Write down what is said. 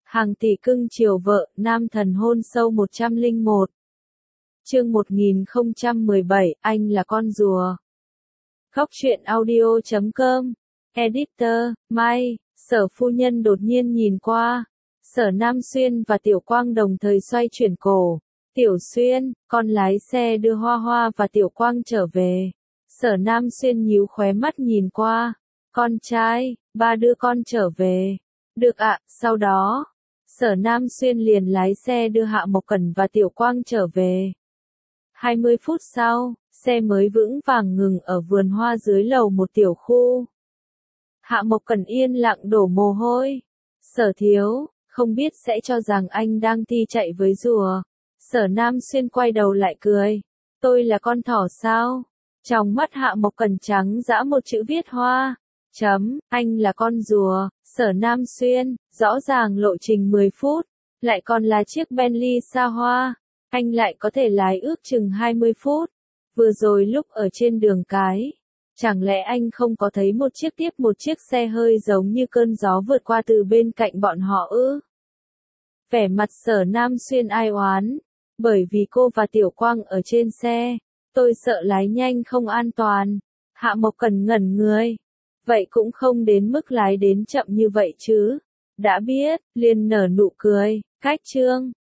Hàng tỷ cưng chiều vợ, nam thần hôn sâu 101. Chương 1017, anh là con rùa. Góc truyện audio.com. Editor, Mai. Sở phu nhân đột nhiên nhìn qua. Sở Nam Xuyên và Tiểu Quang đồng thời xoay chuyển cổ. Tiểu Xuyên, con lái xe đưa Hoa Hoa và Tiểu Quang trở về. Sở Nam Xuyên nhíu khóe mắt nhìn qua. Con trai, ba đưa con trở về. Được ạ, sau đó. Sở Nam Xuyên liền lái xe đưa Hạ Mộc Cẩn và Tiểu Quang trở về. 20 phút sau, xe mới vững vàng ngừng ở vườn hoa dưới lầu một tiểu khu. Hạ Mộc Cẩn yên lặng đổ mồ hôi. Sở thiếu, không biết sẽ cho rằng anh đang thi chạy với rùa. Sở Nam Xuyên quay đầu lại cười. Tôi là con thỏ sao? Trong mắt Hạ Mộc Cẩn trắng dã một chữ viết hoa. Anh là con rùa. Sở Nam Xuyên, rõ ràng lộ trình 10 phút, lại còn là chiếc Bentley xa hoa, anh lại có thể lái ước chừng 20 phút. Vừa rồi lúc ở trên đường cái, chẳng lẽ anh không có thấy một chiếc xe hơi giống như cơn gió vượt qua từ bên cạnh bọn họ ư? Vẻ mặt Sở Nam Xuyên ai oán, bởi vì cô và Tiểu Quang ở trên xe, tôi sợ lái nhanh không an toàn. Hạ Mộc Cẩn ngẩn người. Vậy cũng không đến mức lái đến chậm như vậy chứ. Đã biết, liền nở nụ cười. Cách chương